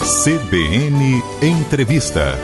CBN Entrevista.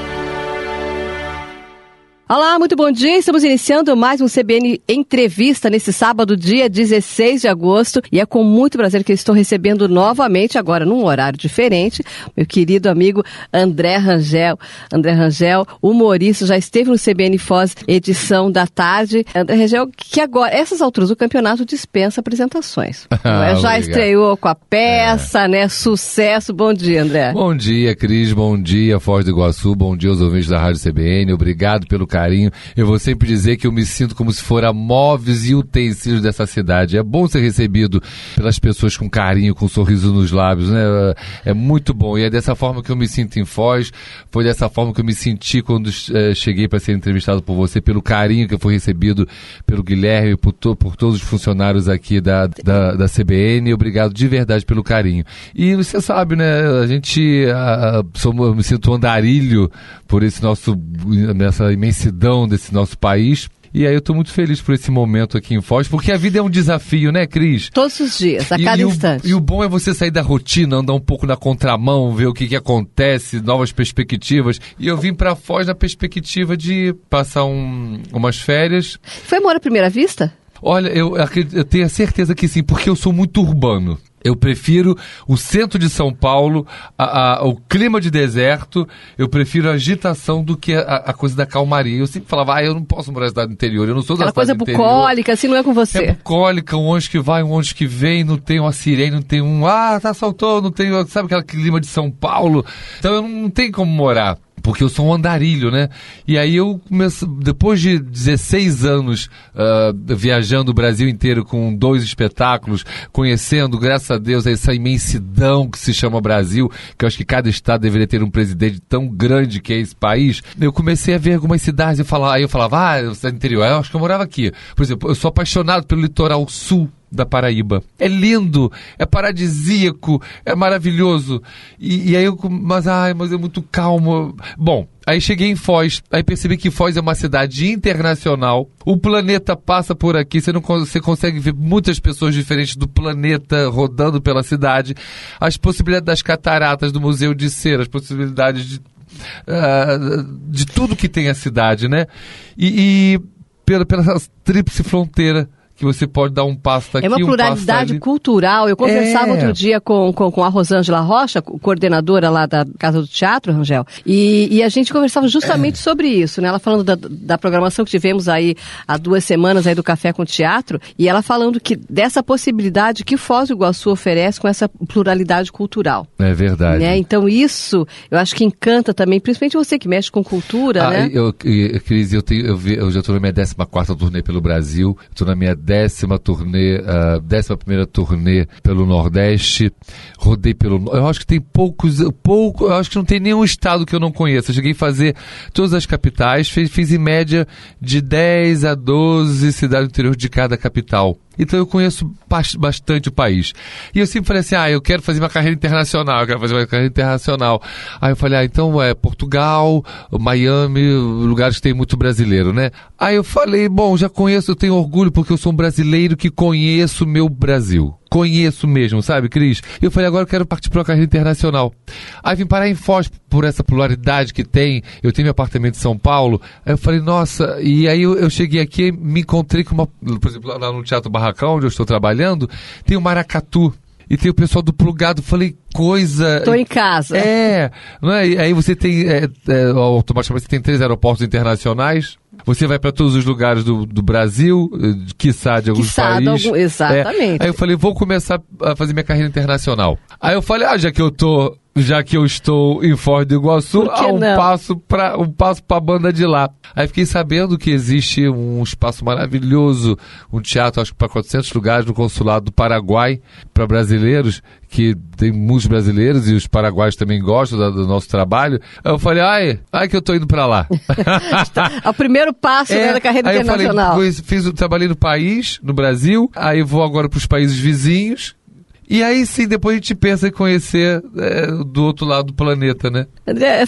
Olá, muito bom dia. Estamos iniciando mais um CBN Entrevista nesse sábado, dia 16 de agosto. E é com muito prazer que eu estou recebendo novamente, agora num horário diferente, meu querido amigo André Rangel. André Rangel, humorista, já esteve no CBN Foz, edição da tarde. André Rangel, que agora, essas alturas do campeonato, dispensa apresentações. Já estreou com a peça, né? Sucesso. Bom dia, André. Bom dia, Cris. Bom dia, Foz do Iguaçu. Bom dia aos ouvintes da Rádio CBN. Obrigado pelo carinho. Eu vou sempre dizer que eu me sinto como se fora móveis e utensílios dessa cidade. É bom ser recebido pelas pessoas com carinho, com um sorriso nos lábios, né? É muito bom. E é dessa forma que eu me sinto em Foz. Foi dessa forma que eu me senti quando cheguei para ser entrevistado por você, pelo carinho que eu fui recebido pelo Guilherme, por todos os funcionários aqui da CBN. Obrigado de verdade pelo carinho. E você sabe, né? Eu me sinto andarilho por nessa imensidão desse nosso país. E aí eu estou muito feliz por esse momento aqui em Foz, porque a vida é um desafio, né, Cris? Todos os dias, a cada instante. E o bom é você sair da rotina, andar um pouco na contramão, ver o que acontece, novas perspectivas. E eu vim para Foz na perspectiva de passar umas férias. Foi amor à primeira vista? Olha, eu tenho a certeza que sim, porque eu sou muito urbano. Eu prefiro o centro de São Paulo, o clima de deserto, eu prefiro a agitação do que a coisa da calmaria. Eu sempre falava, eu não posso morar na cidade do interior, eu não sou da cidade do interior. Aquela coisa bucólica, assim, não é com você. É bucólica, um ônibus que vai, um ônibus que vem, não tem uma sirene, não tem saltou, não tem, sabe aquele clima de São Paulo? Então eu não tenho como morar. Porque eu sou um andarilho, né? E aí eu comecei, depois de 16 anos viajando o Brasil inteiro com 2 espetáculos, conhecendo, graças a Deus, essa imensidão que se chama Brasil, que eu acho que cada estado deveria ter um presidente tão grande que é esse país, eu comecei a ver algumas cidades, aí eu falava, cidade interior, eu acho que eu morava aqui. Por exemplo, eu sou apaixonado pelo litoral sul da Paraíba. É lindo, é paradisíaco, é maravilhoso. E aí mas é muito calmo. Bom, aí cheguei em Foz, aí percebi que Foz é uma cidade internacional. O planeta passa por aqui, você consegue ver muitas pessoas diferentes do planeta rodando pela cidade. As possibilidades das cataratas, do Museu de Cera, as possibilidades de tudo que tem a cidade, né? E pela tríplice fronteira, que você pode dar um passo daqui, um passo ali. É uma pluralidade cultural. Eu conversava outro dia com a Rosângela Rocha, coordenadora lá da Casa do Teatro, Rangel, e a gente conversava justamente sobre isso, né? Ela falando da programação que tivemos aí há 2 semanas aí do Café com Teatro, e ela falando dessa possibilidade que Foz do Iguaçu oferece com essa pluralidade cultural. É verdade. Né? Então isso, eu acho que encanta também, principalmente você que mexe com cultura, né? Cris, eu já estou na minha 14ª turnê pelo Brasil, estou na minha 11ª turnê pelo Nordeste, rodei eu acho que tem eu acho que não tem nenhum estado que eu não conheça. Eu cheguei a fazer todas as capitais, fiz em média de 10 a 12 cidades do interior de cada capital. Então eu conheço bastante o país. E eu sempre falei assim, eu quero fazer uma carreira internacional, Aí eu falei, então Portugal, Miami, lugares que tem muito brasileiro, né? Aí eu falei, bom, já conheço, eu tenho orgulho porque eu sou um brasileiro que conheço o meu Brasil. Conheço mesmo, sabe, Cris? E eu falei, agora eu quero partir para uma carreira internacional. Aí vim parar em Foz por essa pluralidade que tem. Eu tenho meu apartamento em São Paulo. Aí eu falei, nossa, e aí eu cheguei aqui e me encontrei com por exemplo, lá no Teatro Barracão, onde eu estou trabalhando, tem o Maracatu. E tem o pessoal do Plugado, falei, Tô em casa. Não é? E aí você tem, automaticamente você tem 3 aeroportos internacionais, você vai para todos os lugares do Brasil, quiçá de alguns países. Exatamente. Aí eu falei, vou começar a fazer minha carreira internacional. Aí eu falei, já que eu estou em Foz do Iguaçu, um passo para a banda de lá. Aí fiquei sabendo que existe um espaço maravilhoso, um teatro, acho que para 400 lugares, no Consulado do Paraguai, para brasileiros, que tem muitos brasileiros e os paraguaios também gostam do nosso trabalho. Aí eu falei, que eu tô indo para lá. É o primeiro passo da carreira internacional. Trabalhei no Brasil, aí vou agora para os países vizinhos. E aí sim, depois a gente pensa em conhecer do outro lado do planeta, né? André,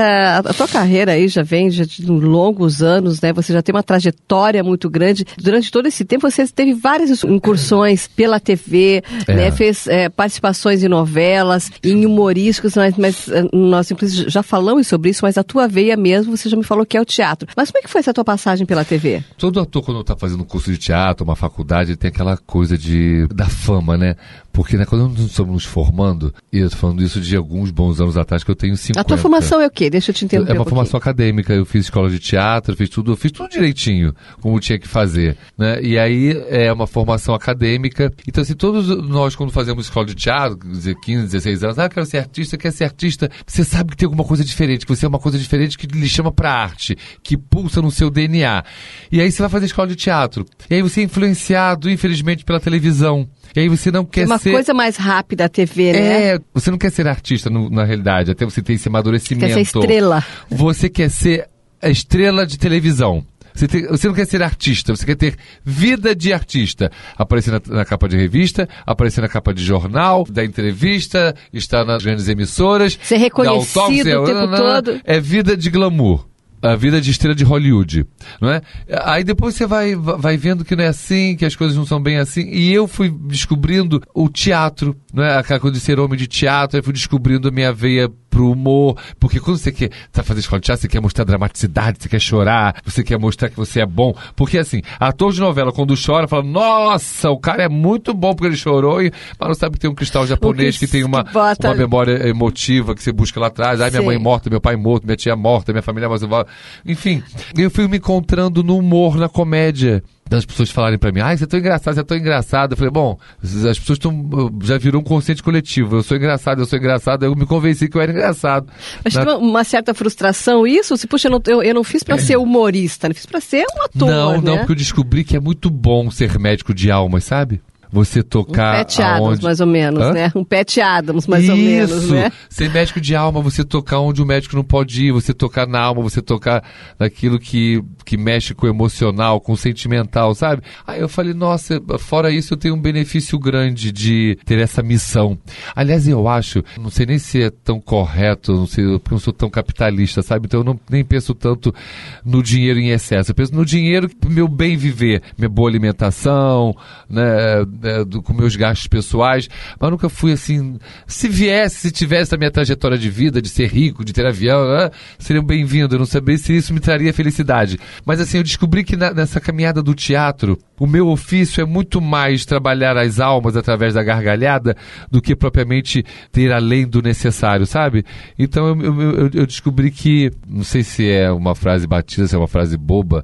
a tua carreira aí já vem de longos anos, né? Você já tem uma trajetória muito grande. Durante todo esse tempo você teve várias incursões pela TV, né? Fez participações em novelas, em humorísticos, mas nós inclusive já falamos sobre isso, mas a tua veia mesmo, você já me falou que é o teatro. Mas como é que foi essa tua passagem pela TV? Todo ator, quando está fazendo um curso de teatro, uma faculdade, ele tem aquela coisa da fama, né? Porque quando nós estamos nos formando, e eu estou falando isso de alguns bons anos atrás, que eu tenho 50. A tua formação é o quê? Deixa eu te entender. É uma formação acadêmica, eu fiz escola de teatro, eu fiz tudo direitinho, como tinha que fazer, né? E aí é uma formação acadêmica. Então, assim, todos nós, quando fazemos escola de teatro, 15, 16 anos, quero ser artista, quer ser artista, você sabe que tem alguma coisa diferente, que você é uma coisa diferente que lhe chama pra arte, que pulsa no seu DNA. E aí você vai fazer escola de teatro. E aí você é influenciado, infelizmente, pela televisão. E aí você não quer ser... Uma coisa mais rápida a TV, né? Você não quer ser artista na realidade, até você ter esse amadurecimento. Quer ser estrela. Você quer ser a estrela de televisão. Você não quer ser artista, você quer ter vida de artista. Aparecer na capa de revista, aparecer na capa de jornal, da entrevista, estar nas grandes emissoras. Ser reconhecido o tempo todo. É vida de glamour. A vida de estrela de Hollywood, não é? Aí depois você vai vendo que não é assim, que as coisas não são bem assim. E eu fui descobrindo o teatro, não é? Aquela coisa de ser homem de teatro, eu fui descobrindo a minha veia pro humor, porque quando você tá fazendo escola de teatro, você quer mostrar dramaticidade, você quer chorar, você quer mostrar que você é bom, porque assim, ator de novela, quando chora, fala, nossa, o cara é muito bom porque ele chorou, mas não sabe que tem um cristal japonês que tem uma memória emotiva que você busca lá atrás, minha mãe morta, meu pai morto, minha tia morta, minha família morta, enfim, eu fui me encontrando no humor, na comédia. Das pessoas falarem pra mim, você é tão engraçado. Eu falei, bom, as pessoas já virou um consciente coletivo. Eu sou engraçado. Eu me convenci que eu era engraçado. Mas tem uma certa frustração isso? Se, puxa, eu não fiz pra ser humorista, não fiz pra ser um ator, Não, porque eu descobri que é muito bom ser médico de almas, sabe? Você tocar um Pat Adams, mais ou menos, né? Um Pat Adams, mais ou menos, né? Ser médico de alma, você tocar onde o médico não pode ir, você tocar na alma, você tocar naquilo que mexe com o emocional, com o sentimental, sabe? Aí eu falei, nossa, fora isso eu tenho um benefício grande de ter essa missão. Aliás, eu acho, não sei nem se é tão correto, não sei, porque eu não sou tão capitalista, sabe? Então eu nem penso tanto no dinheiro em excesso. Eu penso no dinheiro pro meu bem viver, minha boa alimentação, né? Com meus gastos pessoais, mas nunca fui assim, se tivesse a minha trajetória de vida, de ser rico, de ter avião, seria bem-vindo, eu não sabia se isso me traria felicidade, mas assim, eu descobri que nessa caminhada do teatro, o meu ofício é muito mais trabalhar as almas através da gargalhada do que propriamente ter além do necessário, sabe? Então eu descobri que, não sei se é uma frase batida, se é uma frase boba,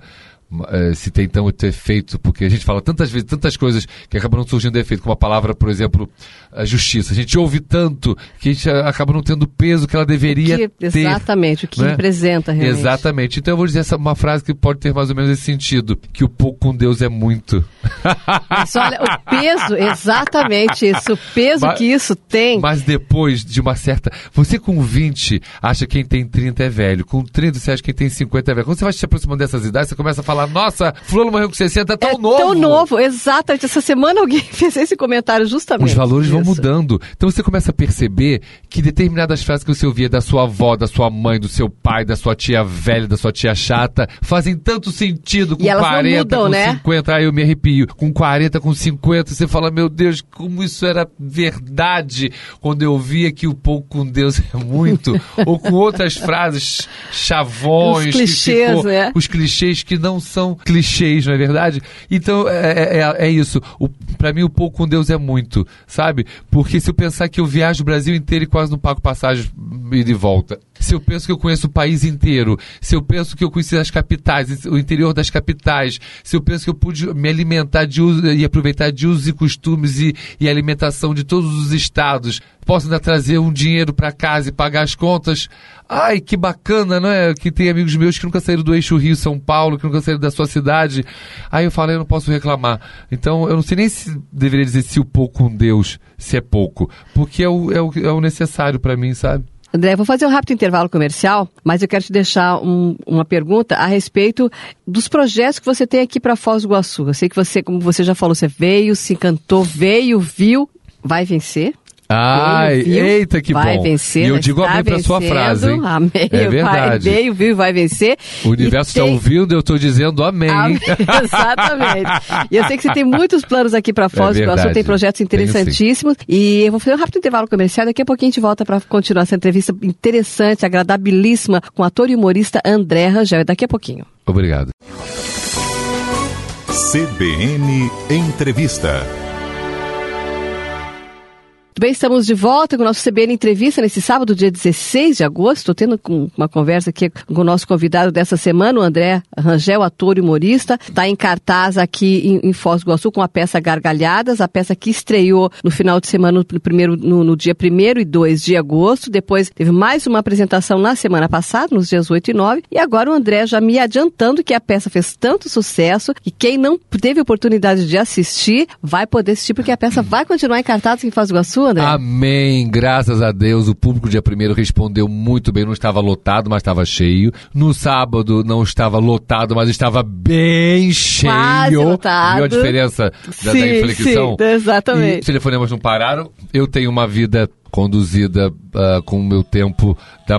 se tem tanto efeito, porque a gente fala tantas vezes, tantas coisas que acabam não surgindo efeito, como a palavra, por exemplo, a justiça. A gente ouve tanto que a gente acaba não tendo o peso que ela deveria ter. Exatamente, o que representa realmente. Exatamente. Então eu vou dizer uma frase que pode ter mais ou menos esse sentido, que o pouco com Deus é muito. Mas olha, o peso, exatamente isso, o peso que isso tem. Mas depois de uma certa... Você com 20 acha que quem tem 30 é velho, com 30 você acha que quem tem 50 é velho. Quando você vai se aproximando dessas idades, você começa a falar, nossa, fulano morreu com 60, é tão novo. Tão novo, exatamente. Essa semana alguém fez esse comentário justamente. Os valores vão mudando. Então você começa a perceber que determinadas frases que você ouvia da sua avó, da sua mãe, do seu pai, da sua tia velha, da sua tia chata, fazem tanto sentido com 40, mudam, com 50. Aí eu me arrepio. Com 40, com 50, você fala, meu Deus, como isso era verdade quando eu via que o pouco com Deus é muito. Ou com outras frases chavões. Os clichês, né? Os clichês que não são clichês, não é verdade? Então, é isso. Pra mim, o pouco com Deus é muito, sabe? Porque se eu pensar que eu viajo o Brasil inteiro e quase não pago passagem ida e volta, se eu penso que eu conheço o país inteiro, se eu penso que eu conheci as capitais, o interior das capitais, se eu penso que eu pude me alimentar e aproveitar de usos e costumes e alimentação de todos os estados, posso ainda trazer um dinheiro para casa e pagar as contas. Ai, que bacana, não é? Que tem amigos meus que nunca saíram do eixo Rio-São Paulo, que nunca saíram da sua cidade. Aí eu falei, eu não posso reclamar. Então, eu não sei nem se deveria dizer se o pouco com Deus, se é pouco. Porque é o necessário para mim, sabe? André, vou fazer um rápido intervalo comercial, mas eu quero te deixar uma pergunta a respeito dos projetos que você tem aqui para Foz do Iguaçu. Eu sei que você, como você já falou, você veio, se encantou, viu vai vencer. Ai, Veio, eita, que vai bom. Vencer, e eu digo amém pra sua frase, hein? Amém. É verdade. Veio, viu, vai vencer. O universo está ouvindo, eu estou dizendo amém. Exatamente. E eu sei que você tem muitos planos aqui para Foz do Iguaçu, tem projetos interessantíssimos. E eu vou fazer um rápido intervalo comercial, daqui a pouquinho a gente volta para continuar essa entrevista interessante, agradabilíssima, com o ator e humorista André Rangel. Daqui a pouquinho. Obrigado. CBN Entrevista. Muito bem, estamos de volta com o nosso CBN Entrevista nesse sábado, dia 16 de agosto. Estou tendo uma conversa aqui com o nosso convidado dessa semana, o André Rangel, ator e humorista. Está em cartaz aqui em Foz do Iguaçu com a peça Gargalhadas, a peça que estreou no final de semana, no dia 1º e 2 de agosto. Depois teve mais uma apresentação na semana passada, nos dias 8 e 9. E agora o André já me adiantando que a peça fez tanto sucesso que quem não teve oportunidade de assistir vai poder assistir, porque a peça vai continuar em cartaz em Foz do Iguaçu, André? Amém, graças a Deus. O público dia 1º respondeu muito bem. Não estava lotado, mas estava cheio. No sábado não estava lotado, mas estava bem cheio. Quase lotado. Viu a diferença da inflexão? Sim, exatamente. E os telefonemas não pararam. Eu tenho uma vida conduzida com o meu tempo de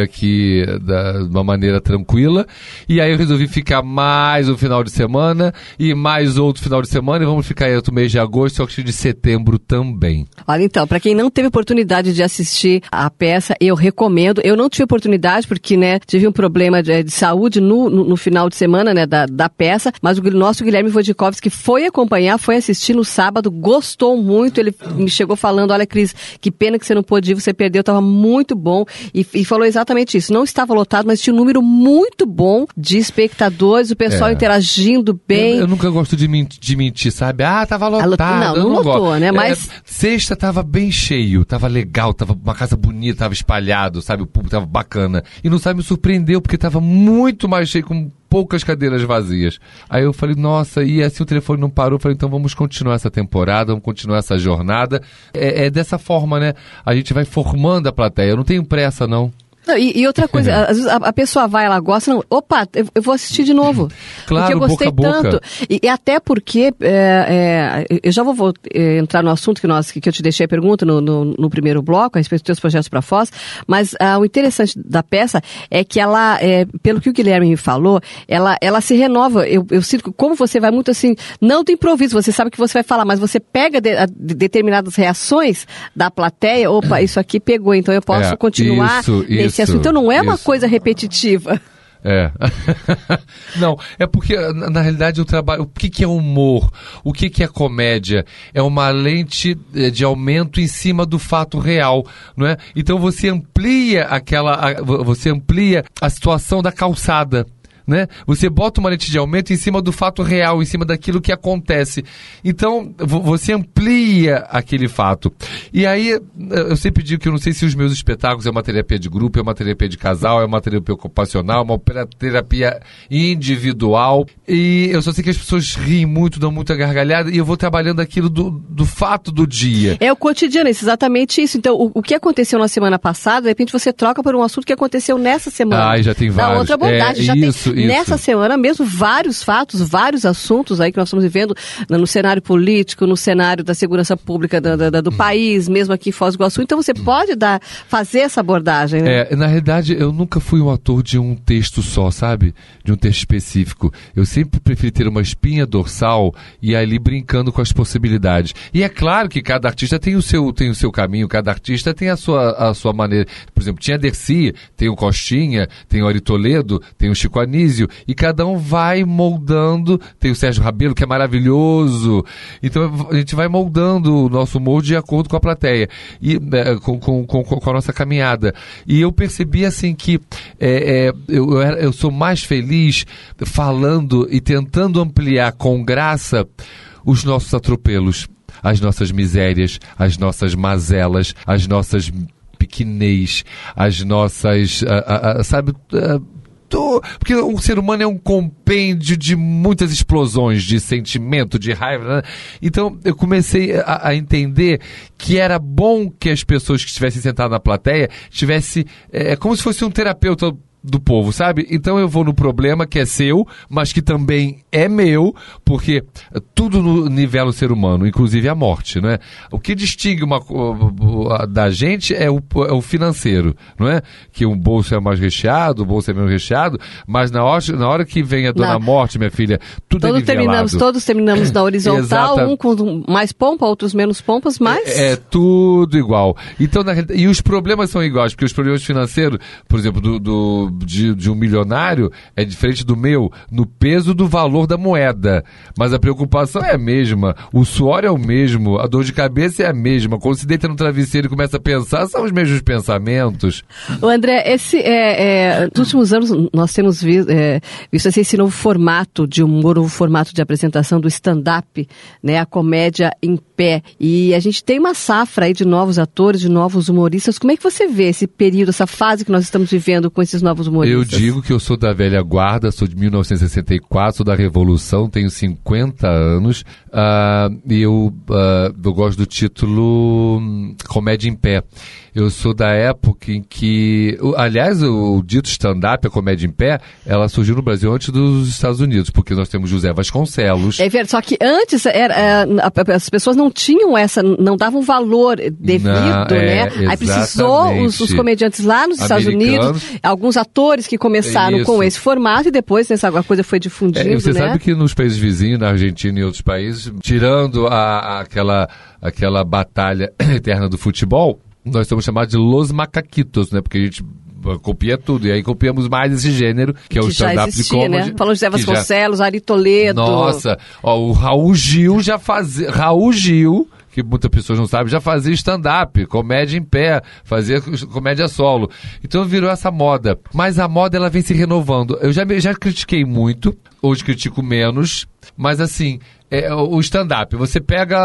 uma maneira tranquila, e aí eu resolvi ficar mais um final de semana e mais outro final de semana, e vamos ficar aí outro mês de agosto e outro de setembro também. Olha, então, para quem não teve oportunidade de assistir a peça, eu recomendo. Eu não tive oportunidade porque, tive um problema de saúde no final de semana, da peça, mas o nosso Guilherme Wojciechowski foi acompanhar, foi assistir no sábado, gostou muito. Ele me chegou falando: olha, Cris, que pena que você não pôde ir, você perdeu, estava muito bom, e falou exatamente isso. Não estava lotado, mas tinha um número muito bom de espectadores, o pessoal interagindo bem. Eu nunca gosto de mentir, sabe? Tava lotado. Não lotou, né? Mas sexta tava bem cheio, tava legal, tava uma casa bonita, tava espalhado, sabe? O público tava bacana. E não sabe, me surpreendeu, porque tava muito mais cheio, com poucas cadeiras vazias. Aí eu falei, nossa, e assim o telefone não parou. Eu falei, então vamos continuar essa temporada, vamos continuar essa jornada. É dessa forma, né? A gente vai formando a plateia. Eu não tenho pressa, não. Não, e outra coisa, às vezes a pessoa vai, ela gosta, eu vou assistir de novo. Claro, porque eu gostei boca a boca. tanto. E até porque, eu já vou entrar no assunto que eu te deixei a pergunta no primeiro bloco, a respeito dos teus projetos para Foz, mas o interessante da peça é que ela, pelo que o Guilherme me falou, ela se renova. Eu sinto que, como você vai muito assim, não do improviso, você sabe o que você vai falar, mas você pega determinadas reações da plateia, isso aqui pegou, então eu posso continuar nesse assunto. Então não é uma coisa repetitiva. Não, é porque na realidade o trabalho, o que é humor, o que é comédia, é uma lente de aumento em cima do fato real, não é? Então você amplia a situação da calçada, né? Você bota uma lente de aumento em cima do fato real, em cima daquilo que acontece. Então, você amplia aquele fato. E aí, eu sempre digo que eu não sei se os meus espetáculos é uma terapia de grupo, é uma terapia de casal, é uma terapia ocupacional, é uma terapia individual. E eu só sei que as pessoas riem muito, dão muita gargalhada, e eu vou trabalhando aquilo do fato do dia. É o cotidiano, é exatamente isso. Então, o que aconteceu na semana passada, de repente você troca por um assunto que aconteceu nessa semana. Já tem vários. Da outra abordagem. Isso. Nessa semana mesmo, vários fatos, vários assuntos aí que nós estamos vivendo no cenário político, no cenário da segurança pública do país, mesmo aqui em Foz do Iguaçu. Então você pode fazer essa abordagem, né? Na realidade, eu nunca fui um ator de um texto só, sabe? De um texto específico. Eu sempre preferi ter uma espinha dorsal e ali brincando com as possibilidades. E é claro que cada artista tem o seu caminho, cada artista tem a sua maneira. Por exemplo, tinha a Dercy, tem o Costinha, tem o Ari Toledo, tem o Chico Anísio, e cada um vai moldando. Tem o Sérgio Rabelo, que é maravilhoso. Então a gente vai moldando o nosso humor de acordo com a plateia e com a nossa caminhada. E eu percebi assim que eu sou mais feliz falando e tentando ampliar com graça os nossos atropelos, as nossas misérias, as nossas mazelas, as nossas pequenez, as nossas porque o ser humano é um compêndio de muitas explosões de sentimento, de raiva, né? Então eu comecei a entender que era bom que as pessoas que estivessem sentadas na plateia tivessem, como se fosse um terapeuta do povo, sabe? Então eu vou no problema que é seu, mas que também é meu, porque tudo nivela o ser humano, inclusive a morte, né? O que distingue da gente é o financeiro, não é? Que um bolso é mais recheado, o bolso é menos recheado, mas na hora que vem a dona morte, minha filha, tudo é nivelado. Todos terminamos na horizontal, um com mais pompa, outros menos pompas, mas... É tudo igual. Então, e os problemas são iguais, porque os problemas financeiros, por exemplo, de um milionário é diferente do meu no peso do valor da moeda, mas a preocupação é a mesma, o suor é o mesmo, a dor de cabeça é a mesma. Quando se deita no travesseiro e começa a pensar, são os mesmos pensamentos. O André, nos últimos anos nós temos visto esse novo formato de humor, novo formato de apresentação do stand-up, né, a comédia em pé, e a gente tem uma safra aí de novos atores, de novos humoristas. Como é que você vê esse período, essa fase que nós estamos vivendo com esses novos humoristas? Eu digo que eu sou da velha guarda, sou de 1964, sou da Revolução, tenho 50 anos, e eu gosto do título Comédia em Pé. Eu sou da época em que... Aliás, o dito stand-up, a comédia em pé, ela surgiu no Brasil antes dos Estados Unidos, porque nós temos José Vasconcelos. É verdade, só que antes as pessoas não tinham não davam valor devido, né? Exatamente. Aí precisou os comediantes lá nos Estados Unidos, alguns atores que começaram com esse formato e depois a coisa foi difundindo, você sabe que nos países vizinhos, na Argentina e outros países, tirando aquela batalha eterna do futebol, nós somos chamados de Los Macaquitos, né? Porque a gente copia tudo. E aí copiamos mais esse gênero, que é o stand-up de comedy. Né? Falou de José Vasconcelos, Ari Toledo. Nossa, o Raul Gil já fazia... Raul Gil, que muitas pessoas não sabem, já fazia stand-up, comédia em pé, fazia comédia solo. Então virou essa moda. Mas a moda, ela vem se renovando. Eu já critiquei muito, hoje critico menos, mas assim... o stand-up, você pega...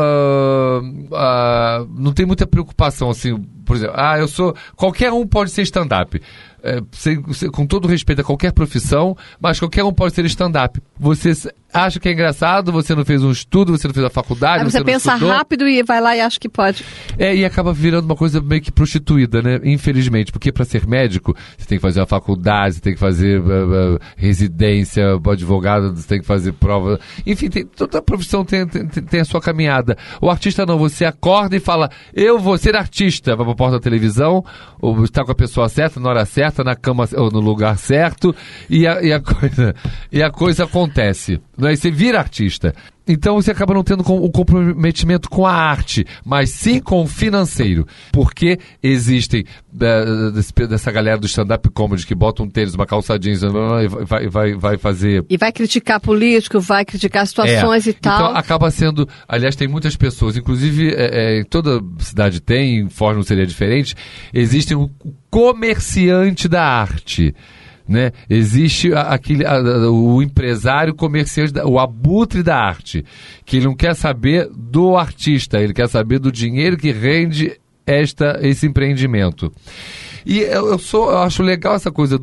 não tem muita preocupação, assim, por exemplo, qualquer um pode ser stand-up. Com todo respeito a qualquer profissão, mas qualquer um pode ser stand-up. Você acha que é engraçado, você não fez um estudo, você não fez a faculdade, você pensa rápido e vai lá e acha que pode. E acaba virando uma coisa meio que prostituída, né? Infelizmente, porque para ser médico, você tem que fazer a faculdade, você tem que fazer residência, advogado, você tem que fazer prova. Enfim, toda profissão tem a sua caminhada. O artista não, você acorda e fala, eu vou ser artista, vai pra porta da televisão, ou está com a pessoa certa, na hora certa, na cama ou no lugar certo, e a coisa acontece. Aí você vira artista. Então você acaba não tendo o comprometimento com a arte, mas sim com o financeiro. Porque existem dessa galera do stand-up comedy que bota um tênis, uma calça jeans e vai fazer... E vai criticar político, vai criticar situações e tal. Então acaba sendo... Aliás, tem muitas pessoas, inclusive em toda cidade tem, em Foz não seria diferente, existem o comerciante da arte. Né? Existe o empresário comerciante, o abutre da arte, que ele não quer saber do artista, ele quer saber do dinheiro que rende esse empreendimento. E eu acho legal essa coisa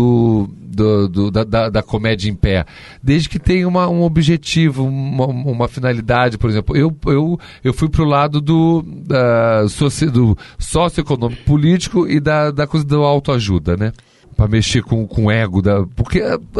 da comédia em pé, desde que tenha um objetivo, uma finalidade. Por exemplo, eu fui pro lado do socioeconômico político e da coisa da autoajuda, né? Para mexer com o ego, porque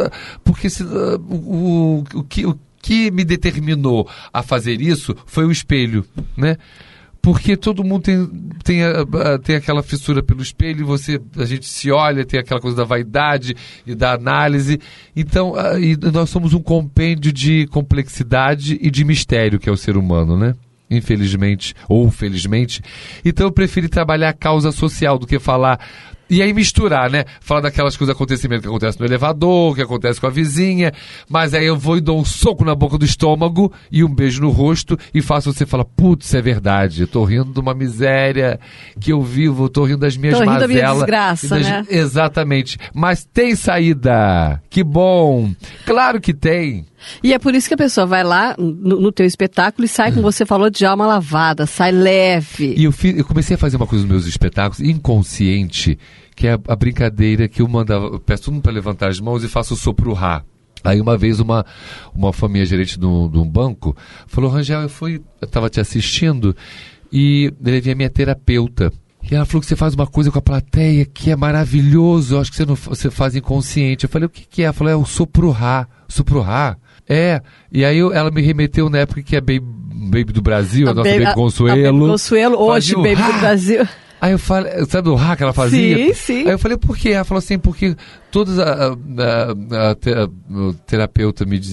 o que me determinou a fazer isso foi o espelho, né? Porque todo mundo tem aquela fissura pelo espelho, a gente se olha, tem aquela coisa da vaidade e da análise. Então, e nós somos um compêndio de complexidade e de mistério, que é o ser humano, né? Infelizmente, ou felizmente. Então eu prefiro trabalhar a causa social do que falar... E aí misturar, né? Falar daquelas coisas, acontecimentos que acontecem no elevador, que acontece com a vizinha, mas aí eu vou e dou um soco na boca do estômago e um beijo no rosto e faço você falar, putz, é verdade, eu tô rindo de uma miséria que eu vivo, tô rindo das minhas mazelas. Tô rindo da minha desgraça, né? Exatamente. Mas tem saída. Que bom. Claro que tem. E é por isso que a pessoa vai lá no teu espetáculo e sai, como você falou, de alma lavada, sai leve. E eu comecei a fazer uma coisa nos meus espetáculos, inconsciente, que é a brincadeira que eu peço todo mundo para levantar as mãos e faço o sopro Rá. Aí uma vez uma família gerente de um banco falou, Rangel, eu estava te assistindo e levei a minha terapeuta. E ela falou que você faz uma coisa com a plateia que é maravilhoso, eu acho que você faz inconsciente. Eu falei, o que é? Ela falou, é o sopro-rá. Sopro-rá? É. E aí ela me remeteu na época que é Baby do Brasil, a nossa Baby Consuelo. A Baby Consuelo, hoje Baby do Brasil. Aí eu falei, sabe o rá que ela fazia? Sim, sim. Aí eu falei, por quê? Ela falou assim, porque todos o terapeuta me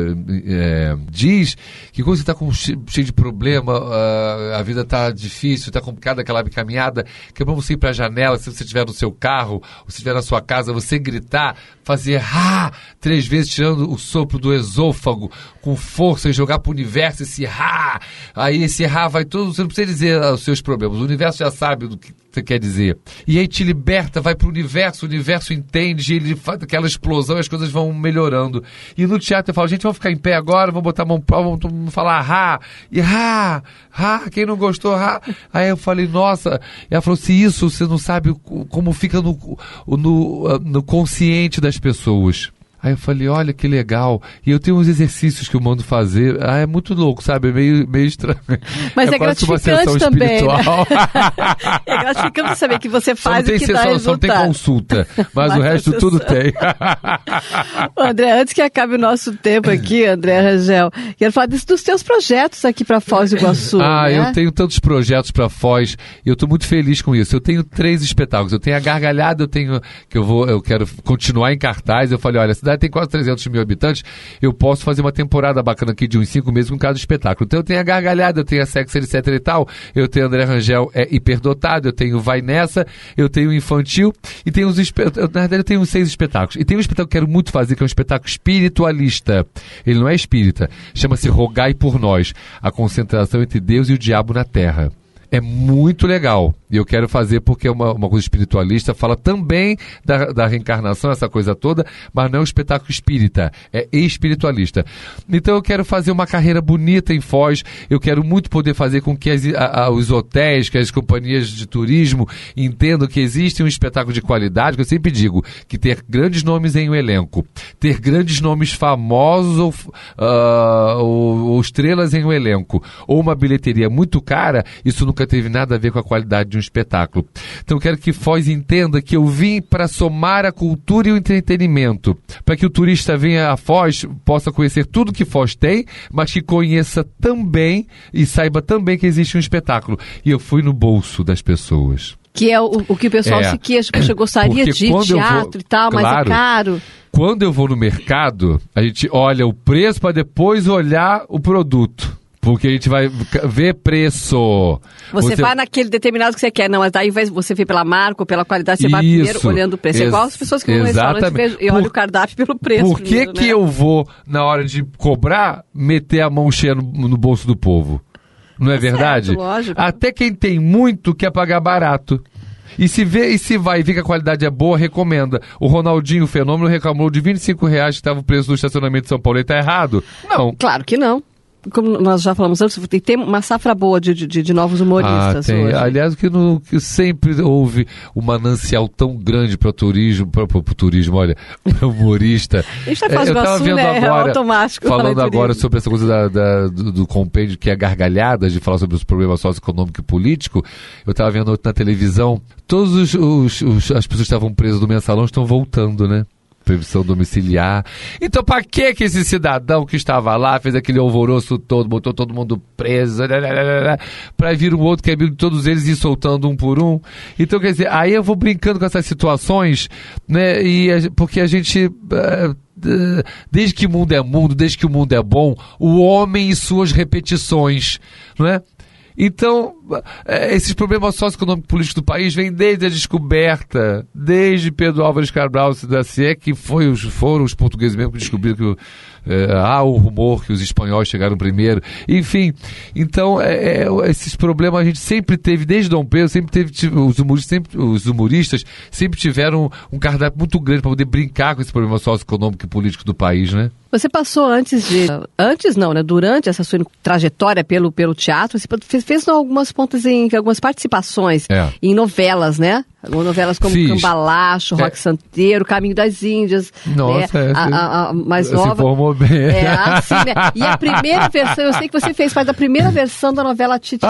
diz que quando você está cheio de problema, a vida está difícil, está complicada aquela caminhada, que é bom você ir para a janela, se você estiver no seu carro, ou se estiver na sua casa, você gritar, fazer rá 3 vezes, tirando o sopro do esôfago, com força, e jogar para o universo esse rá. Aí esse rá vai todo, você não precisa dizer os seus problemas, o universo já sabe do que você quer dizer. E aí te liberta, vai pro universo, o universo entende, ele faz aquela explosão e as coisas vão melhorando. E no teatro eu falo, gente, vamos ficar em pé agora, vamos botar a mão pra, vamos falar rá, e rá, quem não gostou, rá. Aí eu falei, nossa, e ela falou, se isso você não sabe como fica no consciente das pessoas. Aí eu falei, olha que legal. E eu tenho uns exercícios que eu mando fazer. É muito louco, sabe? É meio estranho. Mas é gratificante também, né? É gratificante saber que você faz o que dá resultado. Só não tem consulta, mas o resto tudo tem. André, antes que acabe o nosso tempo aqui, André Rangel, quero falar dos teus projetos aqui para Foz do Iguaçu. Né? Eu tenho tantos projetos para Foz e eu estou muito feliz com isso. Eu tenho 3 espetáculos. Eu tenho a Gargalhada, eu quero continuar em cartaz. Eu falei, olha, a cidade tem quase 300 mil habitantes, eu posso fazer uma temporada bacana aqui de uns 5 meses com cada espetáculo. Então eu tenho a Gargalhada, eu tenho a Sexy, etc e tal, eu tenho André Rangel hiperdotado, eu tenho Vai Nessa, eu tenho Infantil, e tenho na verdade eu tenho 6 espetáculos. E tem um espetáculo que eu quero muito fazer, que é um espetáculo espiritualista. Ele não é espírita, chama-se Rogai por Nós, a concentração entre Deus e o diabo na Terra. É muito legal. E eu quero fazer porque é uma coisa espiritualista, fala também da reencarnação, essa coisa toda, mas não é um espetáculo espírita, é espiritualista. Então eu quero fazer uma carreira bonita em Foz, eu quero muito poder fazer com que os hotéis, que as companhias de turismo entendam que existe um espetáculo de qualidade, que eu sempre digo, que ter grandes nomes em um elenco, ter grandes nomes famosos ou estrelas em um elenco, ou uma bilheteria muito cara, isso nunca teve nada a ver com a qualidade de um espetáculo. Então eu quero que Foz entenda que eu vim para somar a cultura e o entretenimento, para que o turista venha a Foz, possa conhecer tudo que Foz tem, mas que conheça também e saiba também que existe um espetáculo. E eu fui no bolso das pessoas. Que é o que o pessoal se queixa, porque gostaria de ir teatro e tal, claro, mas é caro. Quando eu vou no mercado, a gente olha o preço para depois olhar o produto. Porque a gente vai ver preço. Você vai naquele determinado que você quer. Não, mas daí você vê pela marca ou pela qualidade, você vai primeiro olhando o preço. É igual as pessoas que vão no restaurante e olham o cardápio pelo preço. Por que primeiro, que eu vou, na hora de cobrar, meter a mão cheia no bolso do povo? Não é verdade? Certo, lógico. Até quem tem muito quer pagar barato. E se vai e vê que a qualidade é boa, recomenda. O Ronaldinho, o Fenômeno, reclamou de R$25 que estava o preço do estacionamento de São Paulo. Ele está errado? Não. Claro que não. Como nós já falamos antes, tem uma safra boa de novos humoristas tem. Hoje. Aliás, que sempre houve um manancial tão grande para o turismo, para o turismo, olha, para o humorista. Eu estava vendo agora, falando agora sobre essa coisa do compêndio que é gargalhadas, de falar sobre os problemas socioeconômicos e políticos. Eu estava vendo na televisão, todas as pessoas que estavam presas do mensalão estão voltando, né? Previsão domiciliar. Então, para que esse cidadão que estava lá fez aquele alvoroço todo, botou todo mundo preso, para vir um outro que é amigo de todos eles e ir soltando um por um? Então, quer dizer, aí eu vou brincando com essas situações, né? Porque a gente, desde que o mundo é mundo, desde que o mundo é bom, o homem e suas repetições, não é? Então, esses problemas socioeconômicos e políticos do país vêm desde a descoberta, desde Pedro Álvares Cabral da CIE, que foram os portugueses mesmo que descobriram que há o rumor que os espanhóis chegaram primeiro. Enfim, então, esses problemas a gente sempre teve, desde Dom Pedro, sempre teve, os humoristas sempre tiveram um cardápio muito grande para poder brincar com esse problema socioeconômico e político do país, né? Você passou durante essa sua trajetória pelo teatro, você fez algumas pontas algumas participações em novelas, né? Novelas como Fiz. Cambalacho, Rock Santeiro, Caminho das Índias. Nossa, né? A mais se nova. formou bem. Assim, né? E a primeira versão, eu sei que você fez parte da primeira versão da novela Tititi.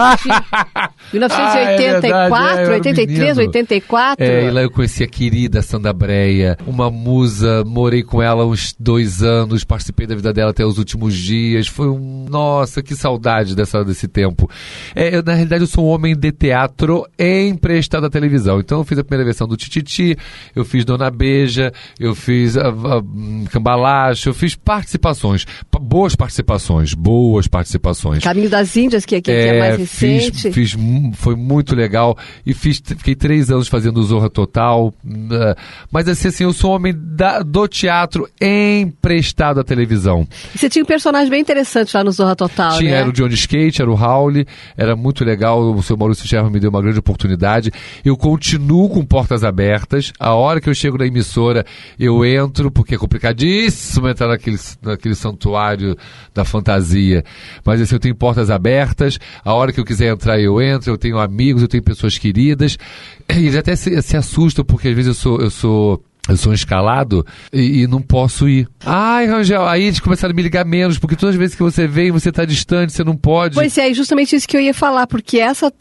1984, 83, 84. E lá eu conheci a querida Sandra Breia, uma musa, morei com ela uns 2 anos, participei da vida dela até os últimos dias. Foi nossa, que saudade desse tempo. Na realidade, eu sou um homem de teatro emprestado à televisão. Então, eu fiz a primeira versão do Tititi, eu fiz Dona Beija, eu fiz Cambalacho, eu fiz participações, boas participações. Caminho das Índias, que é mais recente. Foi muito legal e fiquei 3 anos fazendo Zorra Total. Mas assim, eu sou um homem do teatro emprestado à televisão. E você tinha um personagem bem interessante lá no Zorra Total, Tinha, né? era o Johnny Skate, era o Raul, era muito legal, o seu Maurício Schermer me deu uma grande oportunidade. Eu continuo com portas abertas, a hora que eu chego na emissora, eu entro, porque é complicadíssimo entrar naquele santuário da fantasia. Mas assim, eu tenho portas abertas, a hora que eu quiser entrar, eu entro, eu tenho amigos, eu tenho pessoas queridas, e eles até se assustam, porque às vezes eu sou escalado e não posso ir. Ai, Rangel, aí eles começaram a me ligar menos, porque todas as vezes que você vem, você está distante, você não pode. Pois é, justamente isso que eu ia falar, porque essa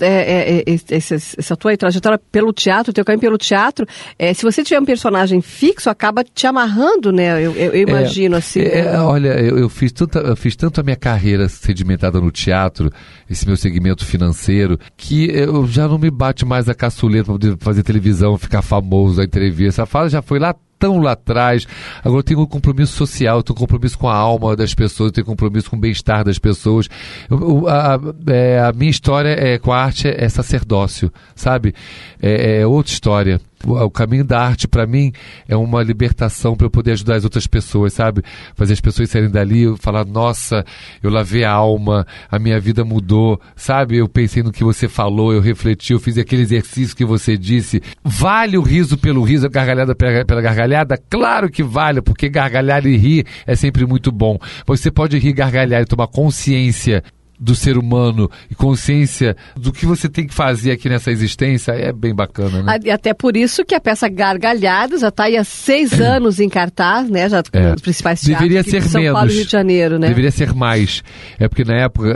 tua trajetória pelo teatro, teu caminho pelo teatro, se você tiver um personagem fixo, acaba te amarrando, né? Eu imagino assim. Olha, eu fiz tanto a minha carreira sedimentada no teatro, esse meu segmento financeiro, que eu já não me bate mais a caçuleta para poder fazer televisão, ficar famoso, a entrevista. A fase já foi lá atrás. Agora eu tenho um compromisso social, eu tenho um compromisso com a alma das pessoas, eu tenho um compromisso com o bem-estar das pessoas. A minha história com a arte é sacerdócio, sabe? É outra história. O caminho da arte, para mim, é uma libertação para eu poder ajudar as outras pessoas, sabe? Fazer as pessoas saírem dali e falar, nossa, eu lavei a alma, a minha vida mudou, sabe? Eu pensei no que você falou, eu refleti, eu fiz aquele exercício que você disse. Vale o riso pelo riso, a gargalhada pela gargalhada? Claro que vale, porque gargalhar e rir é sempre muito bom. Você pode rir, gargalhar e tomar consciência do ser humano e consciência do que você tem que fazer aqui nessa existência, é bem bacana, né? E até por isso que a peça Gargalhadas já está aí há 6 anos em cartaz, né? Já nos principais teatros. Deveria ser de São menos. Paulo e Rio de Janeiro, né? Deveria ser mais. É porque na época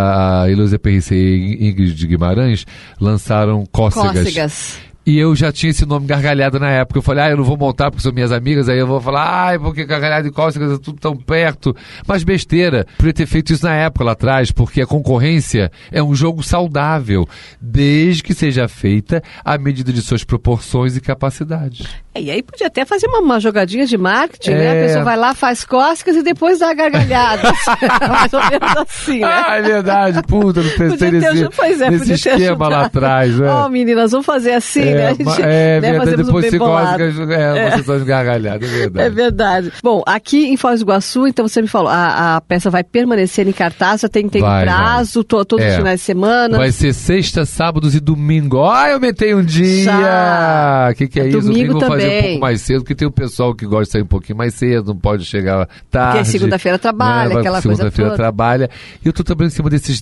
a Heloísa Perricet e Ingrid Guimarães lançaram Cócegas. E eu já tinha esse nome Gargalhada na época. Eu falei, eu não vou montar porque são minhas amigas. Aí eu vou falar, porque Gargalhada e Cócegas é tudo tão perto. Mas besteira. Podia ter feito isso na época lá atrás, porque a concorrência é um jogo saudável, desde que seja feita à medida de suas proporções e capacidades. E aí podia até fazer uma jogadinha de marketing, né? A pessoa vai lá, faz cócegas e depois dá gargalhadas. Mais ou menos assim, né? É verdade. Puta, não pensei nesse esquema lá atrás. Meninas, vamos fazer assim, né? A gente, verdade, depois se cócegas, uma sessão de gargalhada, é verdade. É verdade. Bom, aqui em Foz do Iguaçu, então você me falou, a peça vai permanecer em cartaz, já tem prazo, todos os finais de semana. Vai ser sexta, sábados e domingo. Eu aumentei um dia! O que é isso? Domingo também. Fazer um pouco mais cedo, porque tem o pessoal que gosta de sair um pouquinho mais cedo, não pode chegar tarde. Porque segunda-feira trabalha, né? aquela coisa toda. Segunda-feira trabalha. E eu tô trabalhando em cima desses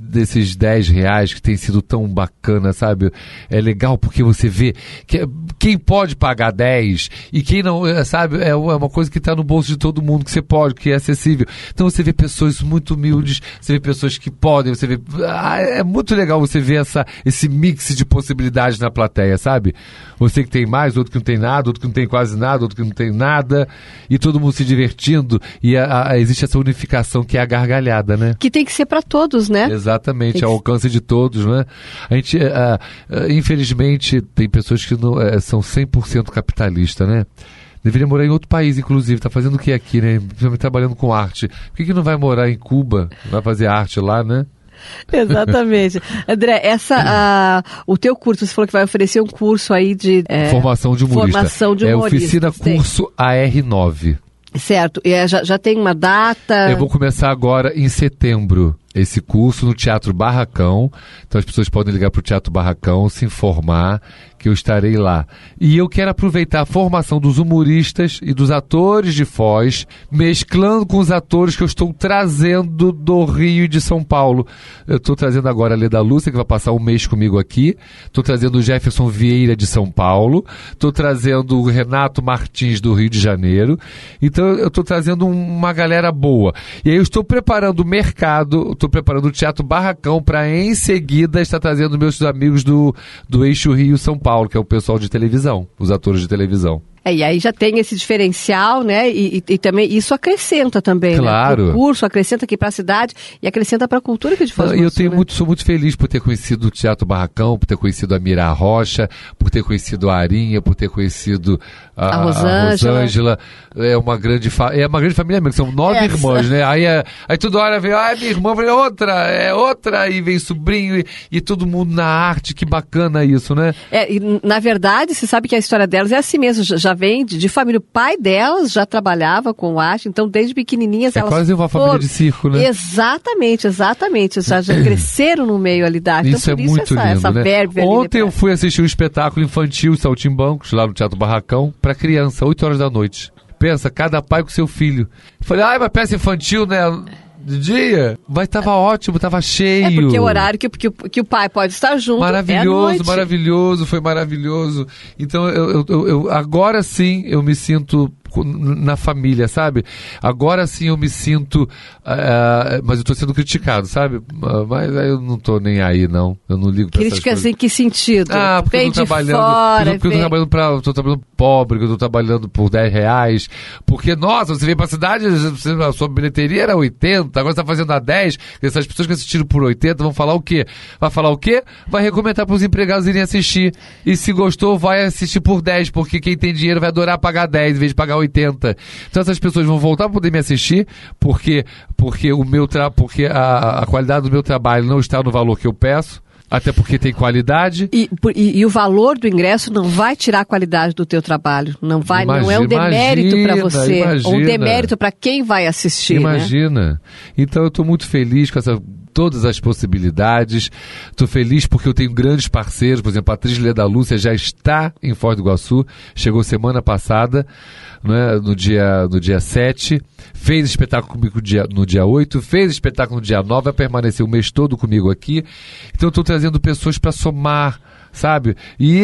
R$10 que tem sido tão bacana, sabe? É legal porque você vê que quem pode pagar 10 e quem não, sabe? É uma coisa que tá no bolso de todo mundo, que você pode, que é acessível. Então você vê pessoas muito humildes, você vê pessoas que podem, você vê... é muito legal você ver esse mix de possibilidades na plateia, sabe? Você que tem mais, outro que não tem nada, outro que não tem quase nada, outro que não tem nada, e todo mundo se divertindo, e existe essa unificação que é a gargalhada, né? Que tem que ser para todos, né? Exatamente, ao alcance de todos, né? A gente, infelizmente, tem pessoas que não, são 100% capitalistas, né? Deveria morar em outro país, inclusive. Tá fazendo o que aqui, né? Principalmente trabalhando com arte. Por que não vai morar em Cuba? Vai fazer arte lá, né? Exatamente. André, o teu curso, você falou que vai oferecer um curso aí de... formação de humorista. Formação de humorista. Oficina Curso AR9. Certo. E já tem uma data? Eu vou começar agora em setembro. esse curso no Teatro Barracão. Então as pessoas podem ligar para o Teatro Barracão, se informar que eu estarei lá. E eu quero aproveitar a formação dos humoristas e dos atores de Foz, mesclando com os atores que eu estou trazendo do Rio e de São Paulo. Eu estou trazendo agora a Leda Lúcia, que vai passar um mês comigo aqui. Estou trazendo o Jefferson Vieira de São Paulo. Estou trazendo o Renato Martins do Rio de Janeiro. Então eu estou trazendo uma galera boa. E aí eu estou preparando o mercado, estou preparando o Teatro Barracão para em seguida estar trazendo meus amigos do Eixo Rio-São Paulo, que é o pessoal de televisão, os atores de televisão. E aí já tem esse diferencial, né? E também isso acrescenta também, claro, né? O curso acrescenta aqui para a cidade e acrescenta para a cultura aqui de Foz do Iguaçu. Eu sou muito feliz por ter conhecido o Teatro Barracão, por ter conhecido a Mira Rocha, por ter conhecido a Arinha, por ter conhecido a Rosângela. É uma grande família mesmo, são 9 irmãs, né? Aí toda hora vem, minha irmã, é outra, e vem sobrinho, e todo mundo na arte, que bacana isso, né? E na verdade, você sabe que a história delas é assim mesmo, já vem de família. O pai delas já trabalhava com arte, então desde pequenininhas elas... É quase uma família de circo, né? Exatamente. Já cresceram no meio ali da arte. Isso então, é muito lindo, essa né? Ontem eu fui assistir um espetáculo infantil, Saltimbancos, lá no Teatro Barracão, para criança, 8 horas da noite. Pensa, cada pai com seu filho. Falei, mas peça infantil, né? De dia, mas tava ótimo, tava cheio. Porque o horário que o pai pode estar junto. Maravilhoso, foi maravilhoso. Então, eu agora sim eu me sinto na família, sabe? Agora sim eu me sinto, mas eu tô sendo criticado, sabe? Mas aí eu não tô nem aí, não. Eu não ligo pra essas coisas. Críticas em que sentido? Porque eu tô trabalhando, porque eu tô trabalhando pobre, que eu tô trabalhando por R$10. Porque, nossa, você veio pra cidade, a sua bilheteria era 80, agora você tá fazendo a 10. Essas pessoas que assistiram por 80 vão falar o quê? Vai falar o quê? Vai recomendar pros empregados irem assistir. E se gostou, vai assistir por 10, porque quem tem dinheiro vai adorar pagar 10 em vez de pagar 80. Então essas pessoas vão voltar a poder me assistir porque a qualidade do meu trabalho não está no valor que eu peço, até porque tem qualidade. E o valor do ingresso não vai tirar a qualidade do teu trabalho. Não é um demérito para você, ou um demérito para quem vai assistir. Imagina. Né? Então eu estou muito feliz com todas as possibilidades. Estou feliz porque eu tenho grandes parceiros. Por exemplo, a atriz Leda Lúcia já está em Foz do Iguaçu, chegou semana passada, né, no dia 7, fez espetáculo comigo no dia 8, fez espetáculo no dia 9, vai permanecer o mês todo comigo aqui. Então eu estou trazendo pessoas para somar, sabe? E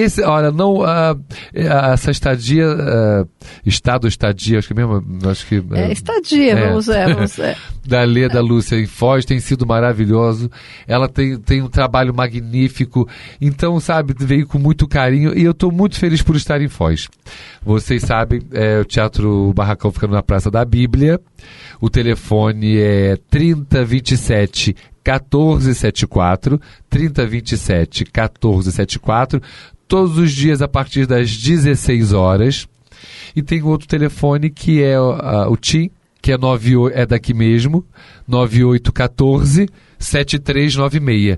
essa estadia, estadia, acho que mesmo, estadia, vamos da Leda Lúcia em Foz tem sido maravilhoso. Ela tem um trabalho magnífico, então, sabe, veio com muito carinho e eu estou muito feliz por estar em Foz. Vocês sabem, o Teatro Barracão fica na Praça da Bíblia, o telefone é 3027 1474, 3027 1474, todos os dias a partir das 16 horas. E tem outro telefone que é o TIM, que é daqui mesmo, 9814 7396.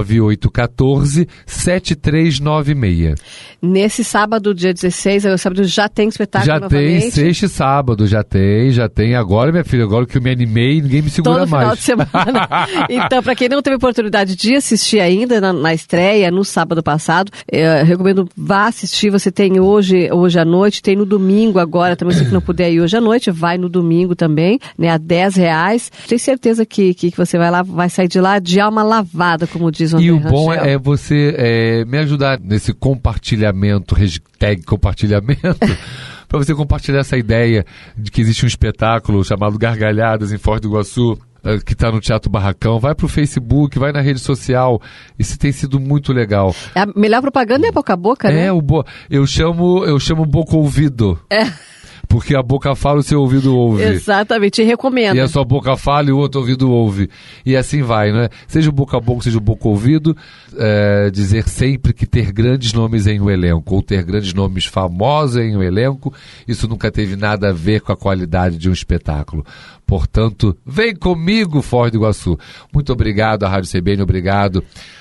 9814-7396. Nesse sábado, dia 16, sábado já tem espetáculo novamente? Já tem, sexta e sábado, já tem. Agora, minha filha, agora que eu me animei, ninguém me segura mais. Todo final de semana. Então, para quem não teve oportunidade de assistir ainda na estreia, no sábado passado, eu recomendo vá assistir. Você tem hoje à noite, tem no domingo agora, também se não puder ir hoje à noite, vai no domingo também, né, a R$10. Tenho certeza que você vai lá, vai sair de lá de alma lavada, como diz o André Rangel. E o bom é você me ajudar nesse compartilhamento, hashtag compartilhamento, para você compartilhar essa ideia de que existe um espetáculo chamado Gargalhadas em Foz do Iguaçu, que está no Teatro Barracão. Vai pro Facebook, vai na rede social. Isso tem sido muito legal. A melhor propaganda é boca a boca, né? Eu chamo boca ouvido. Porque a boca fala, o seu ouvido ouve. Exatamente, e recomendo. E a sua boca fala e o outro ouvido ouve. E assim vai, né? Seja o boca a boca, seja o boca ouvido, dizer sempre que ter grandes nomes em um elenco, ou ter grandes nomes famosos em um elenco, isso nunca teve nada a ver com a qualidade de um espetáculo. Portanto, vem comigo, Foz do Iguaçu. Muito obrigado à Rádio CBN, obrigado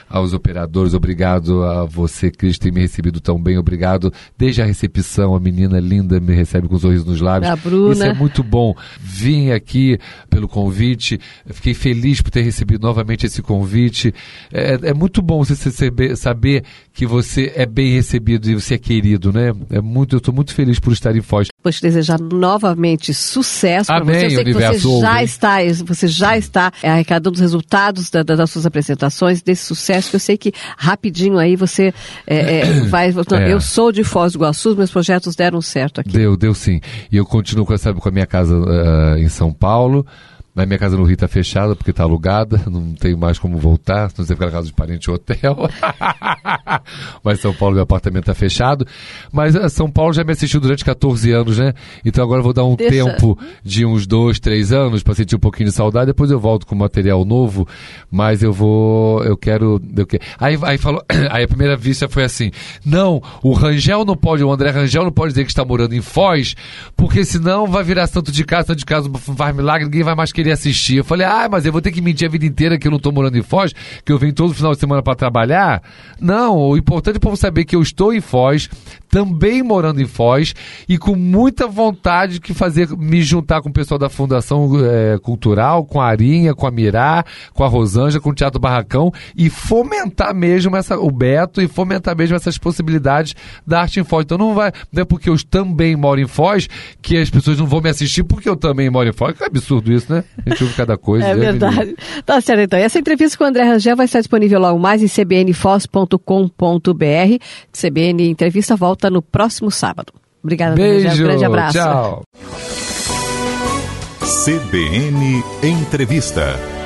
aos operadores, obrigado a você, Cris, ter me recebido tão bem, obrigado. Desde a recepção, a menina linda me recebe com um sorriso nos lábios. A Bruna. Isso é muito bom. Vim aqui pelo convite, fiquei feliz por ter recebido novamente esse convite. É muito bom você saber que você é bem recebido e você é querido, né? Eu estou muito feliz por estar em Foz. Vou te desejar novamente sucesso para você. Eu sei que você já está arrecadando os resultados das suas apresentações, desse sucesso, que eu sei que rapidinho aí você vai... Eu sou de Foz do Iguaçu, meus projetos deram certo aqui. Deu sim. E eu continuo com a minha casa em São Paulo. Mas minha casa no Rio está fechada porque está alugada, não tenho mais como voltar, não sei ficar na casa de parente ou hotel. Mas São Paulo, meu apartamento está fechado. Mas São Paulo já me assistiu durante 14 anos, né? Então agora eu vou dar um tempo de uns 2, 3 anos para sentir um pouquinho de saudade, depois eu volto com material novo, mas eu quero. Aí a primeira vista foi assim, não, o André Rangel não pode dizer que está morando em Foz, porque senão vai virar santo de casa faz milagre, ninguém vai mais querer assistir. Eu falei, mas eu vou ter que mentir a vida inteira que eu não estou morando em Foz, que eu venho todo final de semana para trabalhar? Não, o importante é o povo saber que eu estou em Foz, também morando em Foz, e com muita vontade de me juntar com o pessoal da Fundação Cultural, com a Arinha, com a Mirá, com a Rosângela, com o Teatro Barracão, e fomentar mesmo o Beto, e fomentar mesmo essas possibilidades da arte em Foz. Então não é porque eu também moro em Foz que as pessoas não vão me assistir porque eu também moro em Foz. Que absurdo isso, né? A gente ouve cada coisa. É verdade. Tá certo, então. E essa entrevista com o André Rangel vai estar disponível logo mais em cbnfoz.com.br. CBN Entrevista volta no próximo sábado. Obrigada, André Rangel. Um grande abraço. Tchau. CBN Entrevista.